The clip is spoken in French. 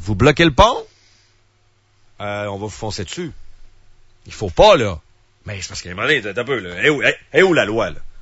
vous bloquez le pont, on va vous foncer dessus. Il faut pas, là. Mais c'est parce qu'à un moment donné, t'as un peu, là. Eh où la loi, là?